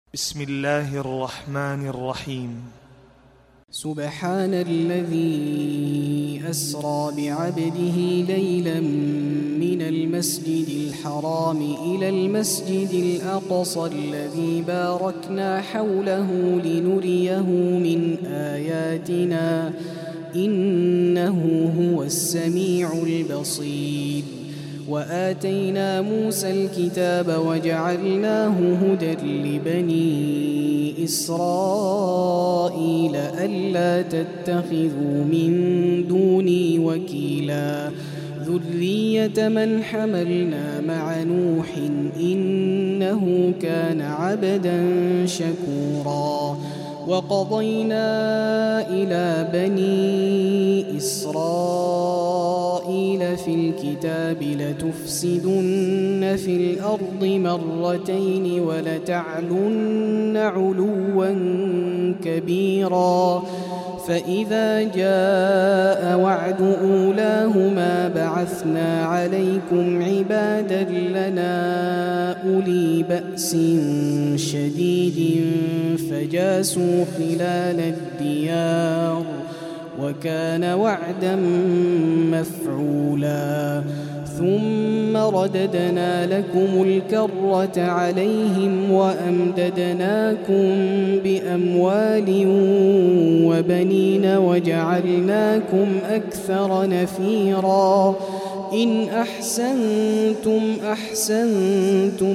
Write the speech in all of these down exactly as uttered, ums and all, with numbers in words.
بسم الله الرحمن الرحيم. سبحان الذي أسرى بعبده ليلا من المسجد الحرام إلى المسجد الأقصى الذي باركنا حوله لنريه من آياتنا إنه هو السميع البصير. وآتينا موسى الكتاب وجعلناه هدى لبني إسرائيل ألا تتخذوا من دوني وكيلا ذرية من حملنا مع نوح إنه كان عبدا شكورا. وقضينا إلى بني إسرائيل في الكتاب لتفسدن في الأرض مرتين ولتعلن علوا كبيرا. فإذا جاء وعد أولاهما بعثنا عليكم عبادا لنا أولي بأس شديد فجاسوا خلال الديار وكان وعدا مفعولا. ثم رددنا لكم الكرة عليهم وأمددناكم بأموال وبنين وجعلناكم أكثر نفيرا. إن أحسنتم أحسنتم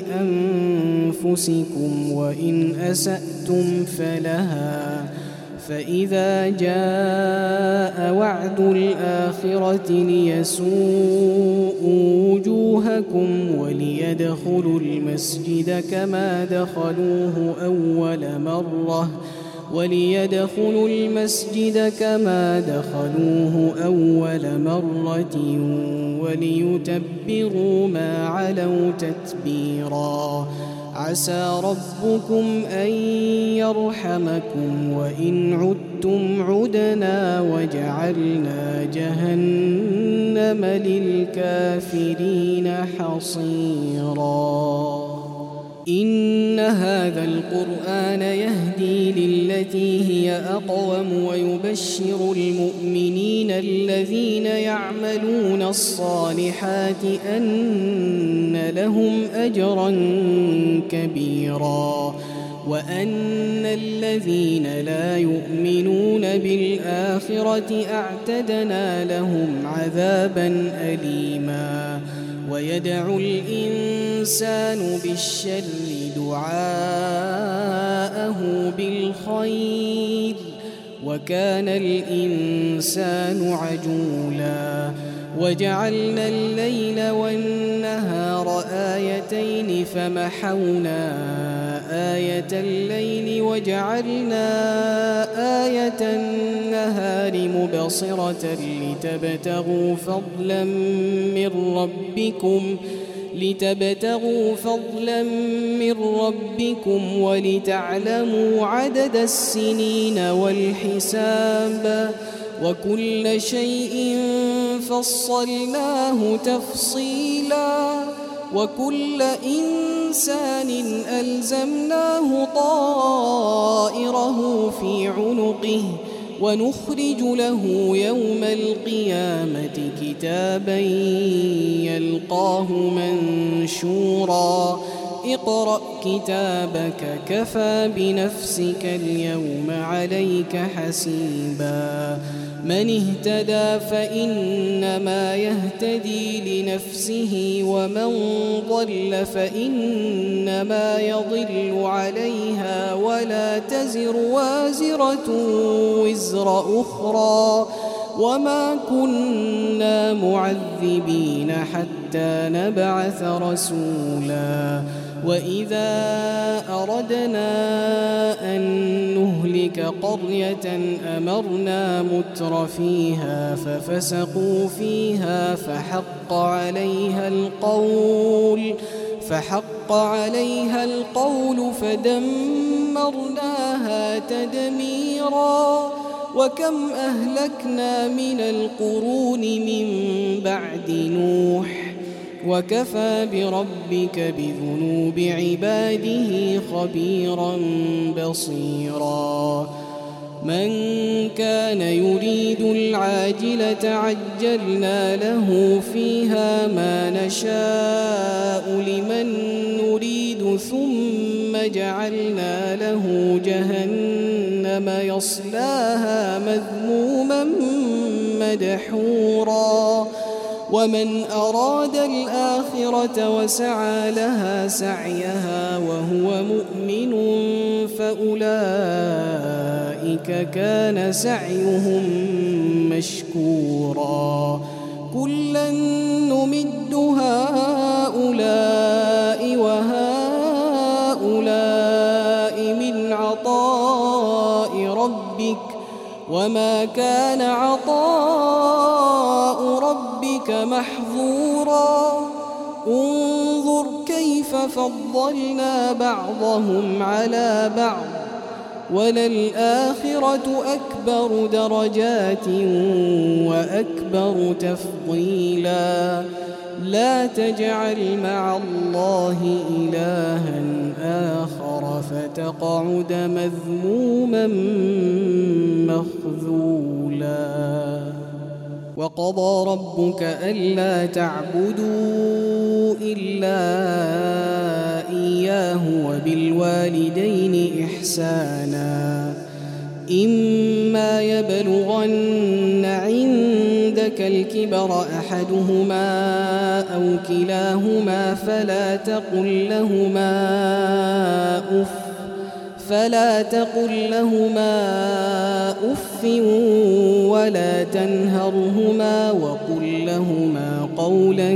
لأنفسكم وإن أسأتم فلها. فإذا جاء وعد الآخرة ليسوءوا وجوهكم وليدخلوا المسجد كما دخلوه أول مرة وليدخلوا المسجد كما دخلوه أول مرة وليتبروا ما علوا تتبيرا. عسى ربكم أن يرحمكم وإن عدتم عدنا وجعلنا جهنم للكافرين حصيرا. إن هذا القرآن يهدي للتي هي أقوم ويبشر المؤمنين الذين يعملون الصالحات أن لهم أجرا كبيرا وأن الذين لا يؤمنون بالآخرة أعتدنا لهم عذابا أليما. ويدعو الإنسان بالشر دعاءه بالخير وكان الإنسان عجولا. وجعلنا الليل والنهار آيتين فمحونا آية الليل وجعلنا آية النهار مبصرة لتبتغوا فضلا من ربكم لتبتغوا فضلا من ربكم ولتعلموا عدد السنين والحساب وكل شيء فصلناه تفصيلا. وكل إنسان ألزمناه طائره في عنقه ونخرج له يوم القيامة كتابا يلقاه منشورا. اقرأ كتابك كفى بنفسك اليوم عليك حسيبا. من اهتدى فإنما يهتدي لنفسه ومن ضل فإنما يضل عليها ولا تزر وازرة وزر أخرى وما كنا معذبين حتى نبعث رسولا. وإذا أردنا أن نهلك قرية أمرنا متر فيها ففسقوا فيها فحق عليها القول فحق عليها القول فدمرناها تدميرا. وكم أهلكنا من القرون من بعد نوح وكفى بربك بذنوب عباده خبيرا بصيرا من كان يريد العاجلة عجلنا له فيها ما نشاء لمن نريد ثم جعلنا له جهنم يصلاها مذموما مدحورا ومن أراد الآخرة وسعى لها سعيها وهو مؤمن فأولئك كان سعيهم مشكورا كلا نمد هؤلاء وهؤلاء من عطاء ربك وما كان عطاء ربك محظورا انظر كيف فضلنا بعضهم على بعض وللآخرة أكبر درجات وأكبر تفضيلا لا تجعل مع الله إلها آخر فتقعد مذموما مخذولا وقضى ربك ألا تعبدوا إلا إياه وبالوالدين إحسانا إما يبلغن عندك الكبر أحدهما أو كلاهما فلا تقل لهما أف فلا تقل لهما أف ولا تنهرهما وقل لهما قولا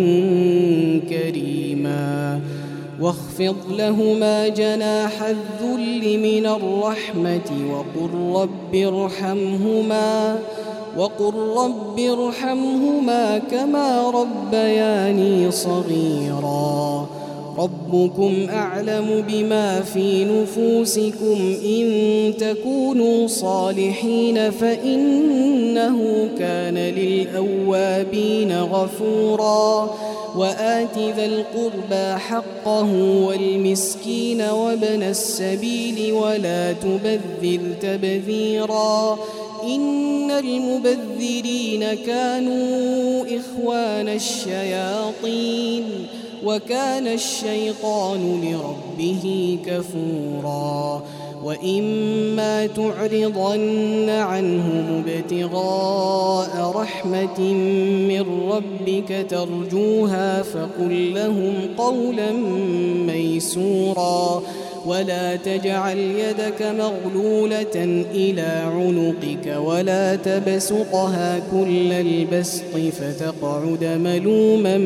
كريما واخفض لهما جناح الذل من الرحمة وقل رب ارحمهما وقل رب ارحمهما كما ربياني صغيرا ربكم أعلم بما في نفوسكم إن تكونوا صالحين فإنه كان للأوابين غفورا وآت ذا القربى حقه والمسكين وابن السبيل ولا تبذر تبذيرا إن المبذرين كانوا إخوان الشياطين وكان الشيطان لربه كفورا وإما تعرضن عنهم ابتغاء رحمة من ربك ترجوها فقل لهم قولا ميسورا ولا تجعل يدك مغلولة إلى عنقك ولا تبسطها كل البسط فتقعد ملوما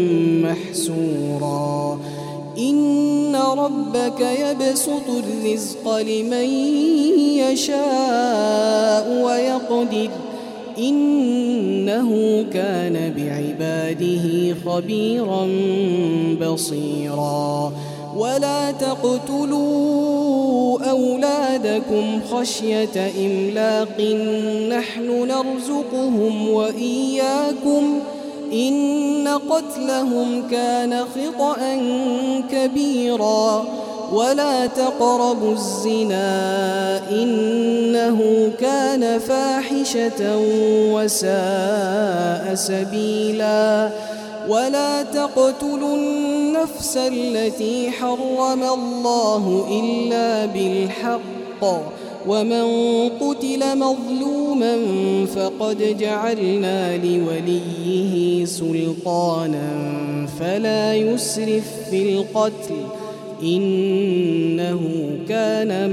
محسورا إن ربك يبسط الرزق لمن يشاء ويقدر إنه كان بعباده خبيرا بصيرا ولا تقتلوا أولادكم خشية إملاق نحن نرزقهم وإياكم إن قتلهم كان خطأ كبيرا ولا تقربوا الزنا إنه كان فاحشة وساء سبيلا ولا تقتلوا النفس التي حرم الله إلا بالحق ومن قتل مظلوما فقد جعلنا لوليه سلطانا فلا يسرف في القتل إنه كان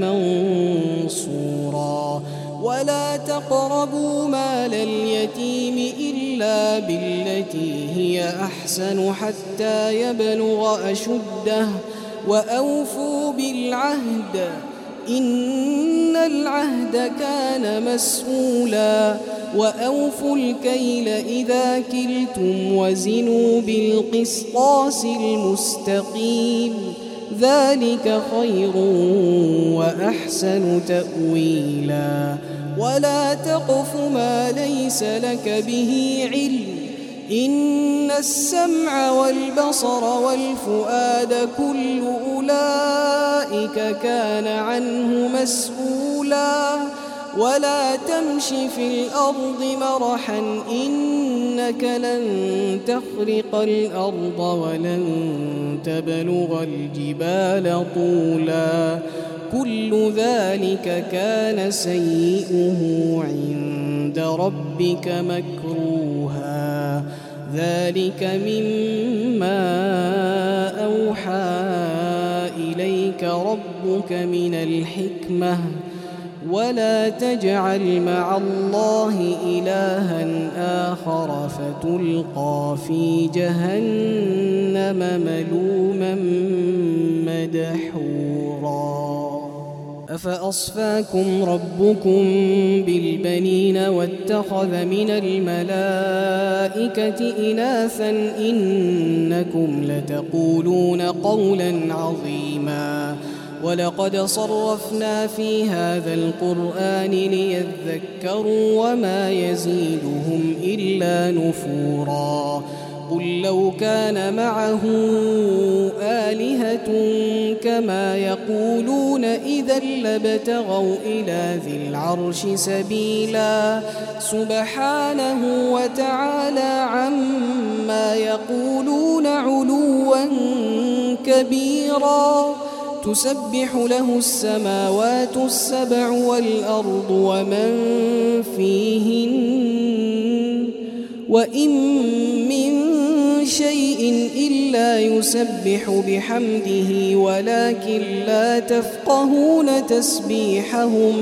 منصورا ولا تقربوا مال اليتيم إلا بالتي هي أحسن حتى يبلغ أشده وأوفوا بالعهد إن العهد كان مسؤولا وأوفوا الكيل إذا كلتم وزنوا بالقسطاس المستقيم ذلك خير وأحسن تأويلا ولا تقف ما ليس لك به علم إن السمع والبصر والفؤاد كل أولئك كان عنه مسؤولا ولا تمش في الأرض مرحا إنك لن تخرق الأرض ولن تبلغ الجبال طولا كل ذلك كان سيئه عند ربك مكروها ذلك مما أوحى إليك ربك من الحكمة ولا تجعل مع الله إلها آخر فتلقى في جهنم ملوما مدحورا أفأصفاكم ربكم بالبنين واتخذ من الملائكة إناثا إنكم لتقولون قولا عظيما ولقد صرفنا في هذا القرآن ليذكروا وما يزيدهم إلا نفورا قل لو كان معه آلهة كما يقولون إذا لابتغوا إلى ذي العرش سبيلا سبحانه وتعالى عما يقولون علوا كبيرا تسبح له السماوات السبع والأرض ومن فيهن وإن من شيء إلا يسبح بحمده ولكن لا تفقهون تسبيحهم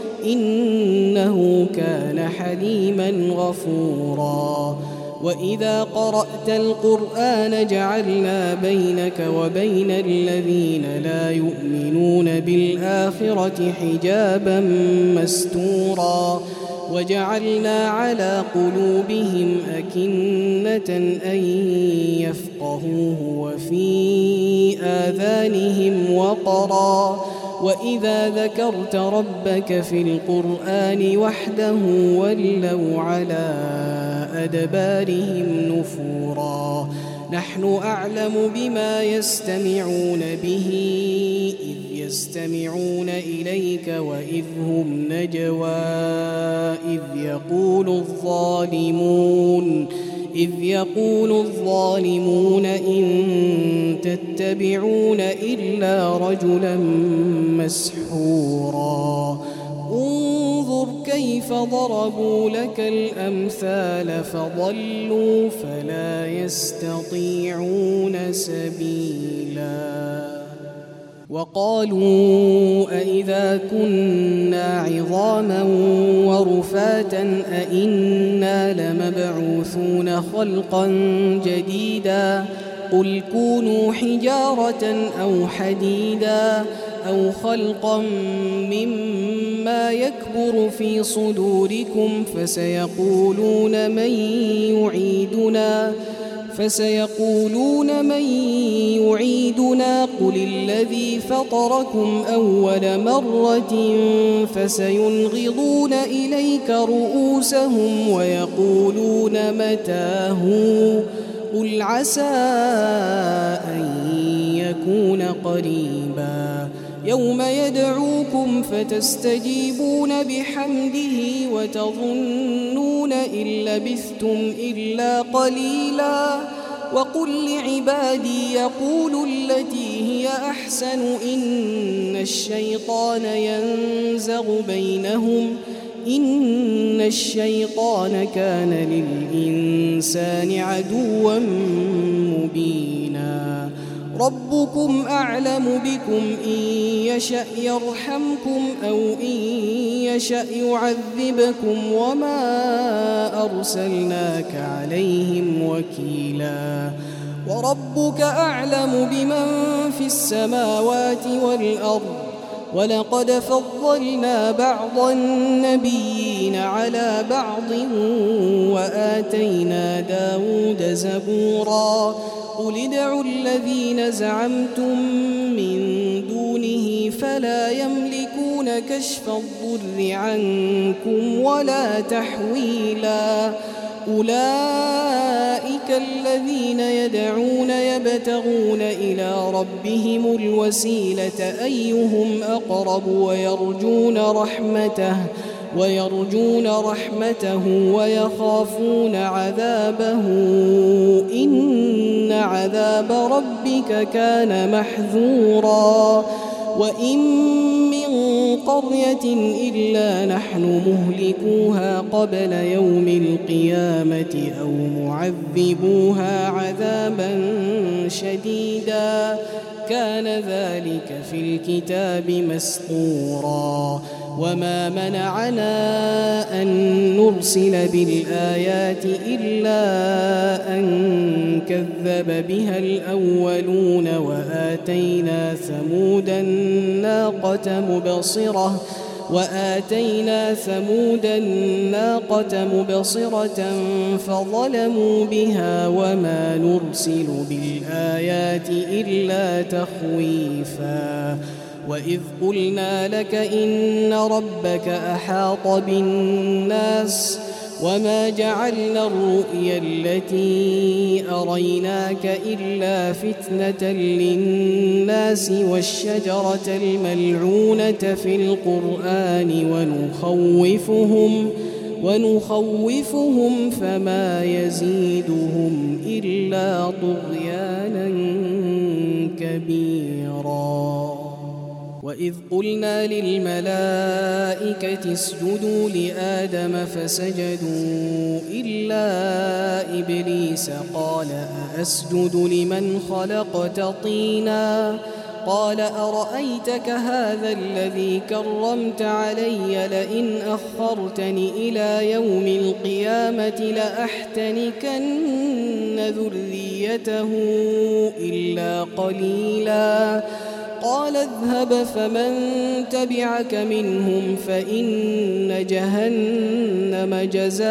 إنه كان حليما غفورا وإذا قرأت القرآن جعلنا بينك وبين الذين لا يؤمنون بالآخرة حجابا مستورا وجعلنا على قلوبهم أكنة أن يفقهوه وفي آذانهم وقرا وإذا ذكرت ربك في القرآن وحده ولوا على أدبارهم نفورا نحن أعلم بما يستمعون به إذ يستمعون إليك وإذ هم نجوى إذ يقول الظالمون إذ يقول الظالمون إن تتبعون إلا رجلا مسحورا انظر كيف ضربوا لك الأمثال فضلوا فلا يستطيعون سبيلا وقالوا أئذا كنا عظاما ورفاتا أئنا لمبعوثون خلقا جديدا قل كونوا حجارة أو حديدا أو خلقا مما يكبر في صدوركم فسيقولون من يعيدنا فسيقولون من يعيدنا قل الذي فطركم أول مرة فسينغضون إليك رؤوسهم ويقولون متى هو قل عسى أن يكون قريبا يوم يدعوكم فتستجيبون بحمده وتظنون إن لبثتم إلا قليلا وقل لعبادي يقولوا التي هي أحسن إن الشيطان ينزغ بينهم إن الشيطان كان للإنسان عدوا مبينا ربكم أعلم بكم إن يشأ يرحمكم أو إن يشأ يعذبكم وما أرسلناك عليهم وكيلا وربك أعلم بمن في السماوات والأرض ولقد فضلنا بعض النبيين على بعض وآتينا داود زبورا قل ادعوا الذين زعمتم من دونه فلا يملكون كشف الضر عنكم ولا تحويلا أولئك الذين يدعون يبتغون إلى ربهم الوسيلة أيهم أقرب ويرجون رحمته ويرجون رحمته ويخافون عذابه إن عذاب ربك كان محذورا وإن من قرية إلا نحن مهلكوها قبل يوم القيامة أو معذبوها عذابا شديدا كان ذلك في الكتاب مسطورا وما منعنا أن نرسل بالآيات إلا أن كذب بها الأولون وآتينا ثمود الناقة مبصرة وآتينا ثمود الناقة مبصرة فظلموا بها وما نرسل بالآيات إلا تخويفا وإذ قلنا لك إن ربك أحاط بالناس وما جعلنا الرؤيا التي أريناك إلا فتنة للناس والشجرة الملعونة في القرآن ونخوفهم ونخوفهم فما يزيدهم إلا طغيانا كبيرا وإذ قلنا للملائكة اسجدوا لآدم فسجدوا إلا إبليس قال أأسجد لمن خلقت طينا قال أرأيتك هذا الذي كرمت علي لئن أخرتني إلى يوم القيامة لأحتنكن ذريته إلا قليلا قال اذهب فمن تبعك منهم فإن جهنم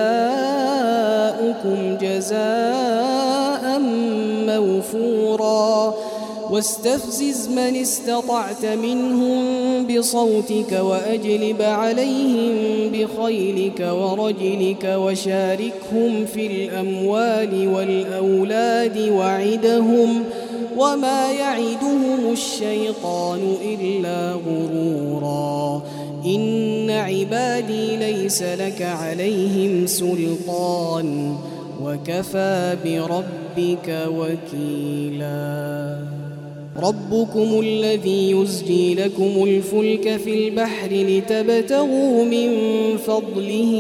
جزاؤكم جزاء موفورا واستفزز من استطعت منهم بصوتك وأجلب عليهم بخيلك ورجلك وشاركهم في الأموال والأولاد وعدهم وما يعدهم الشيطان إلا غرورا إن عبادي ليس لك عليهم سلطان وكفى بربك وكيلا ربكم الذي يزجي لكم الفلك في البحر لتبتغوا من فضله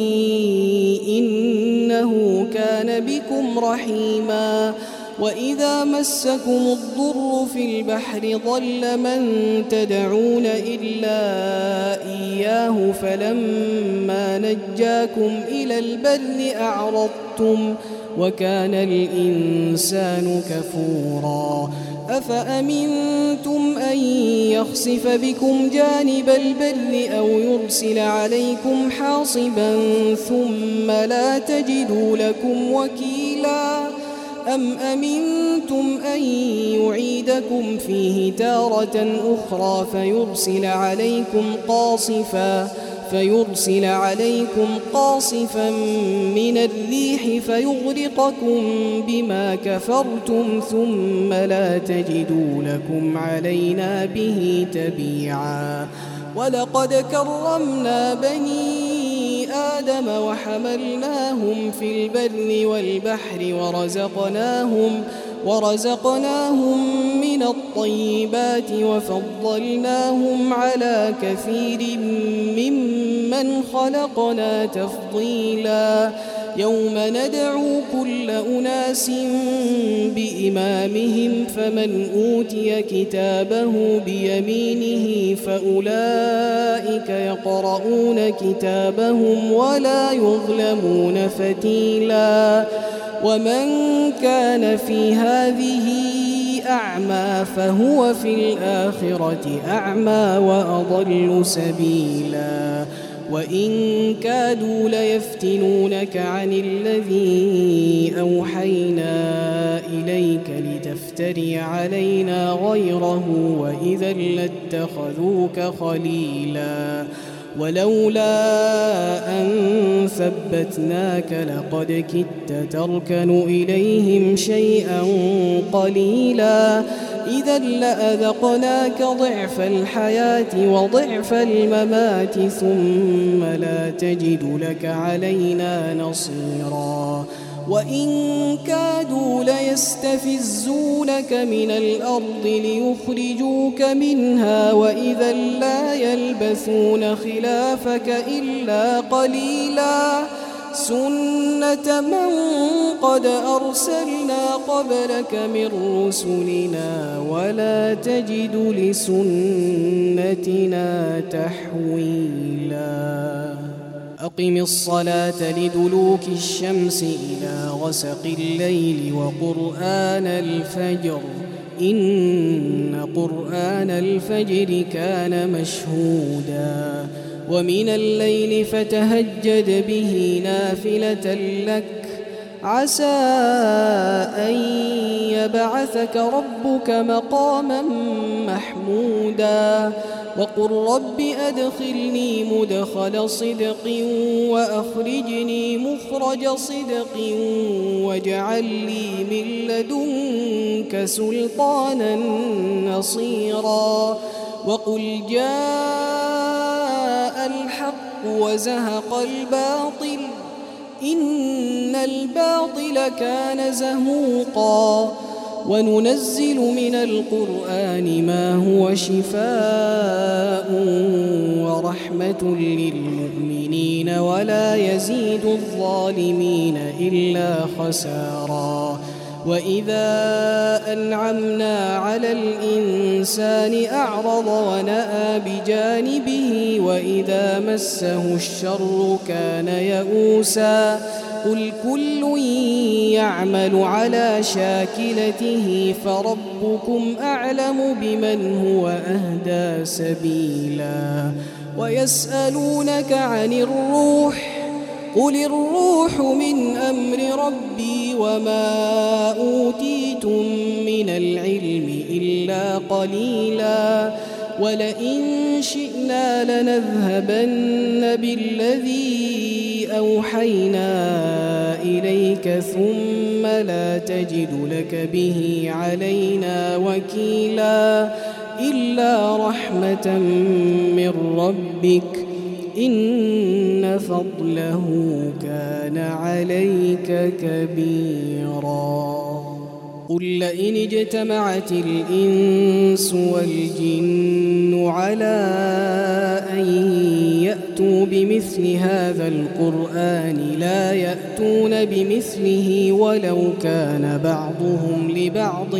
إنه كان بكم رحيما وإذا مسكم الضر في البحر ضل من تدعون إلا إياه فلما نجاكم إلى البر أعرضتم وكان الإنسان كفورا أفأمنتم أن يخسف بكم جانب البر أو يرسل عليكم حاصبا ثم لا تجدوا لكم وكيلا أم أمنتم أن يعيدكم فيه تارة أخرى فيرسل عليكم قاصفا فيرسل عليكم قاصفا من الريح فيغرقكم بما كفرتم ثم لا تجدوا لكم علينا به تبيعا ولقد كرمنا بني آدم وحملناهم في البر والبحر ورزقناهم ورزقناهم من الطيبات وفضلناهم على كثير ممن خلقنا تفضيلا يوم ندعو كل أناس بإمامهم فمن أوتي كتابه بيمينه فأولئك يقرؤون كتابهم ولا يظلمون فتيلا ومن كان في هذه أعمى فهو في الآخرة أعمى وأضل سبيلا وإن كادوا ليفتنونك عن الذي أوحينا إليك لتفتري علينا غيره وإذا لاتخذوك خليلا ولولا أن ثبتناك لقد كدت تركن إليهم شيئا قليلا إذا لأذقناك ضعف الحياة وضعف الممات ثم لا تجد لك علينا نصيرا وإن كادوا ليستفزونك من الأرض ليخرجوك منها وإذا لا يلبثون خلافك إلا قليلا سنة من قد أرسلنا قبلك من رسلنا ولا تجد لسنتنا تحويلا أقم الصلاة لدلوك الشمس إلى غسق الليل وقرآن الفجر إن قرآن الفجر كان مشهودا ومن الليل فتهجد به نافلة لك عسى أن يبعثك ربك مقاما محمودا وقل رب أدخلني مدخل صدق وأخرجني مخرج صدق واجعل لي من لدنك سلطانا نصيرا وقل جاء الحق وزهق الباطل إن الباطل كان زهوقا وننزل من القرآن ما هو شفاء ورحمة للمؤمنين ولا يزيد الظالمين إلا خسارا وإذا أنعمنا على الإنسان أعرض ونأى بجانبه وإذا مسه الشر كان يئوسا قل كل يعمل على شاكلته فربكم أعلم بمن هو أهدى سبيلا ويسألونك عن الروح قل الروح من أمر ربي وما أوتيتم من العلم إلا قليلا ولئن شئنا لنذهبن بالذي أوحينا إليك ثم لا تجد لك به علينا وكيلا إلا رحمة من ربك إن فضله كان عليك كبيرا قل لئن اجتمعت الإنس والجن على أن يأتوا بمثل هذا القرآن لا يأتون بمثله ولو كان بعضهم لبعض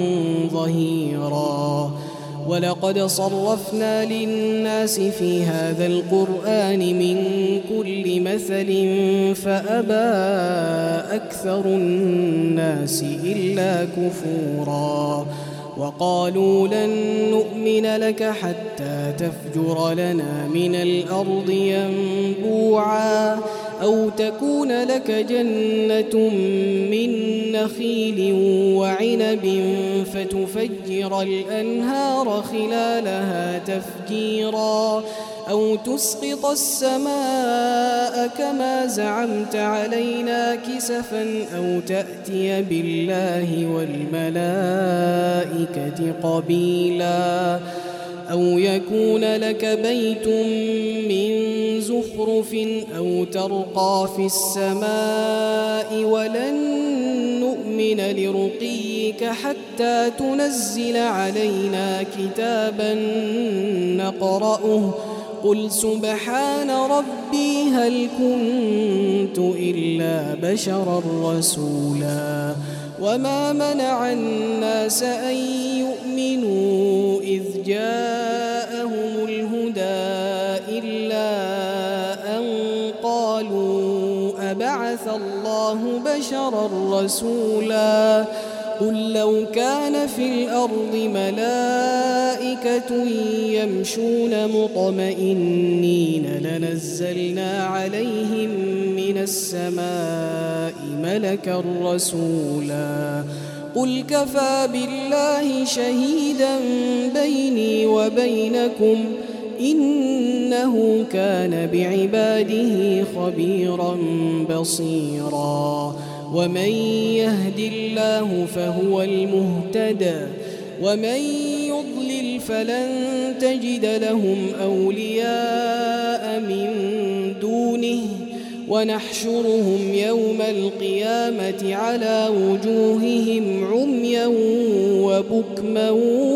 ظهيرا ولقد صرفنا للناس في هذا القرآن من كل مثل فأبى أكثر الناس إلا كفورا وقالوا لن نؤمن لك حتى تفجر لنا من الأرض ينبوعا أو تكون لك جنة من نخيل وعنب فتفجر الأنهار خلالها تفجيرا أو تسقط السماء كما زعمت علينا كسفا أو تأتي بالله والملائكة قبيلا أو يكون لك بيت من زخرف أو ترقى في السماء ولن نؤمن لرقيك حتى تنزل علينا كتابا نقرأه قل سبحان ربي هل كنت إلا بشرا رسولا وما منع الناس أن يؤمنوا إذ جاءهم الهدى إلا أن قالوا أبعث الله بشرا رسولا قل لو كان في الأرض ملائكة يمشون مطمئنين لنزلنا عليهم من السماء ملكا رسولا قل كفى بالله شهيدا بيني وبينكم إن إنه كان بعباده خبيرا بصيرا ومن يهد الله فهو المهتدى ومن يضلل فلن تجد لهم أولياء من دونه ونحشرهم يوم القيامة على وجوههم عميا وبكما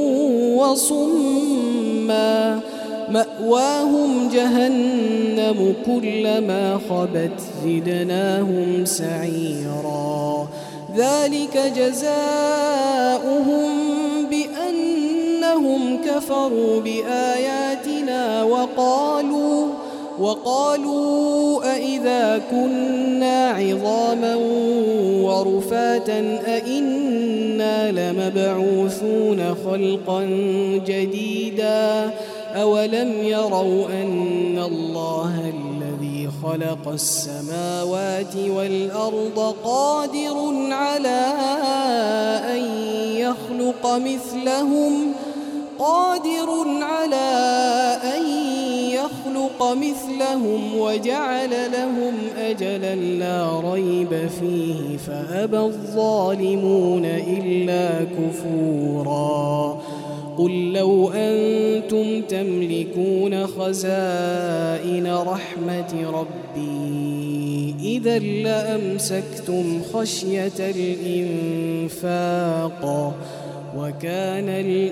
وصما مأواهم جهنم كلما خبت زدناهم سعيرا ذلك جزاؤهم بأنهم كفروا بآياتنا وقالوا وقالوا أئذا كنا عظاما ورفاتا أئنا لمبعوثون خلقا جديدا أولم يروا أن الله الذي خلق السماوات والأرض قادر على أن يخلق مثلهم قادر على أن يخلق مثلهم وجعل لهم أجلا لا ريب فيه فأبى الظالمون إلا كفورا قل لو أنتم تملكون خزائن رحمة ربي إذا لأمسكتم خشية الإنفاق وكان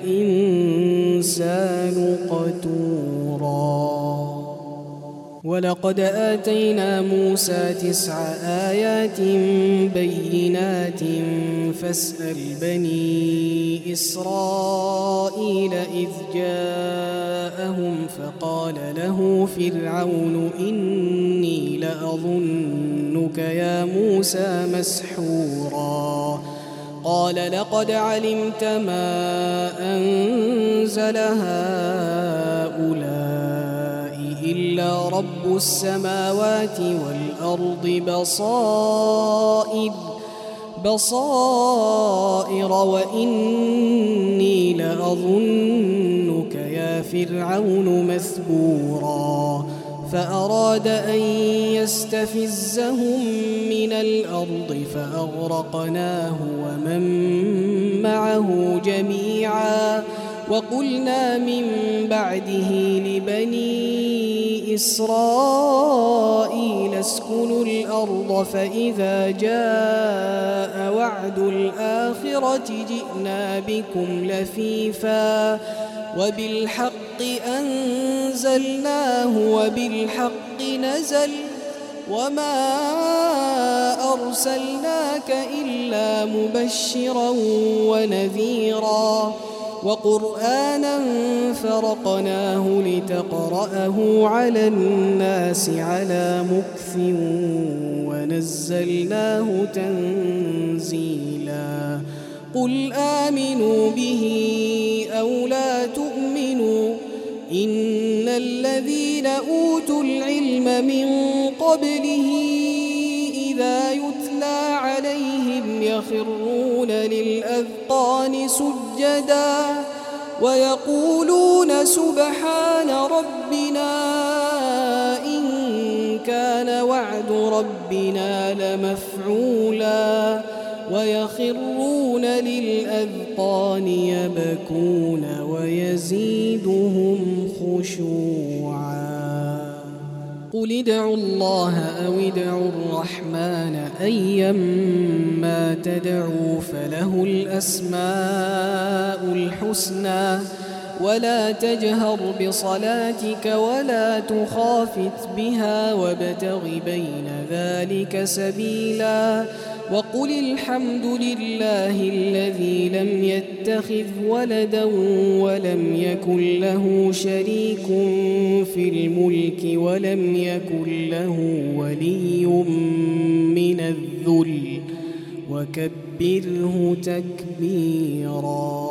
الإنسان قتورا ولقد آتينا موسى تسع آيات بينات فاسأل بني إسرائيل إذ جاءهم فقال له فرعون إني لأظنك يا موسى مسحورا قال لقد علمت ما أنزل هؤلاء إلا رب السماوات والأرض بصائر بصائر وإني لأظنك يا فرعون مثبورا فأراد أن يستفزهم من الأرض فأغرقناه ومن معه جميعا وقلنا من بعده لبني إسرائيل اسكنوا الأرض فإذا جاء وعد الآخرة جئنا بكم لفيفا وبالحق أنزلناه وبالحق نزل وما أرسلناك إلا مبشرا ونذيرا وقرآنا فرقناه لتقرأه على الناس على مكث ونزلناه تنزيلا قل آمنوا به أو لا تؤمنوا إن الذين أوتوا العلم من قبله إذا يتلى عليهم يخرون للأذقان سجدا ويقولون سبحان ربنا إن كان وعد ربنا لمفعولا ويخرون للأذقان يبكون ويزيدهم خشوعا قل ادعوا الله أو ادعوا الرحمن أيما تدعوا فله الأسماء الحسنى ولا تجهر بصلاتك ولا تخافت بها وابتغ بين ذلك سبيلا وقل الحمد لله الذي لم يتخذ ولدا ولم يكن له شريك في الملك ولم يكن له ولي من الذل وكبره تكبيرا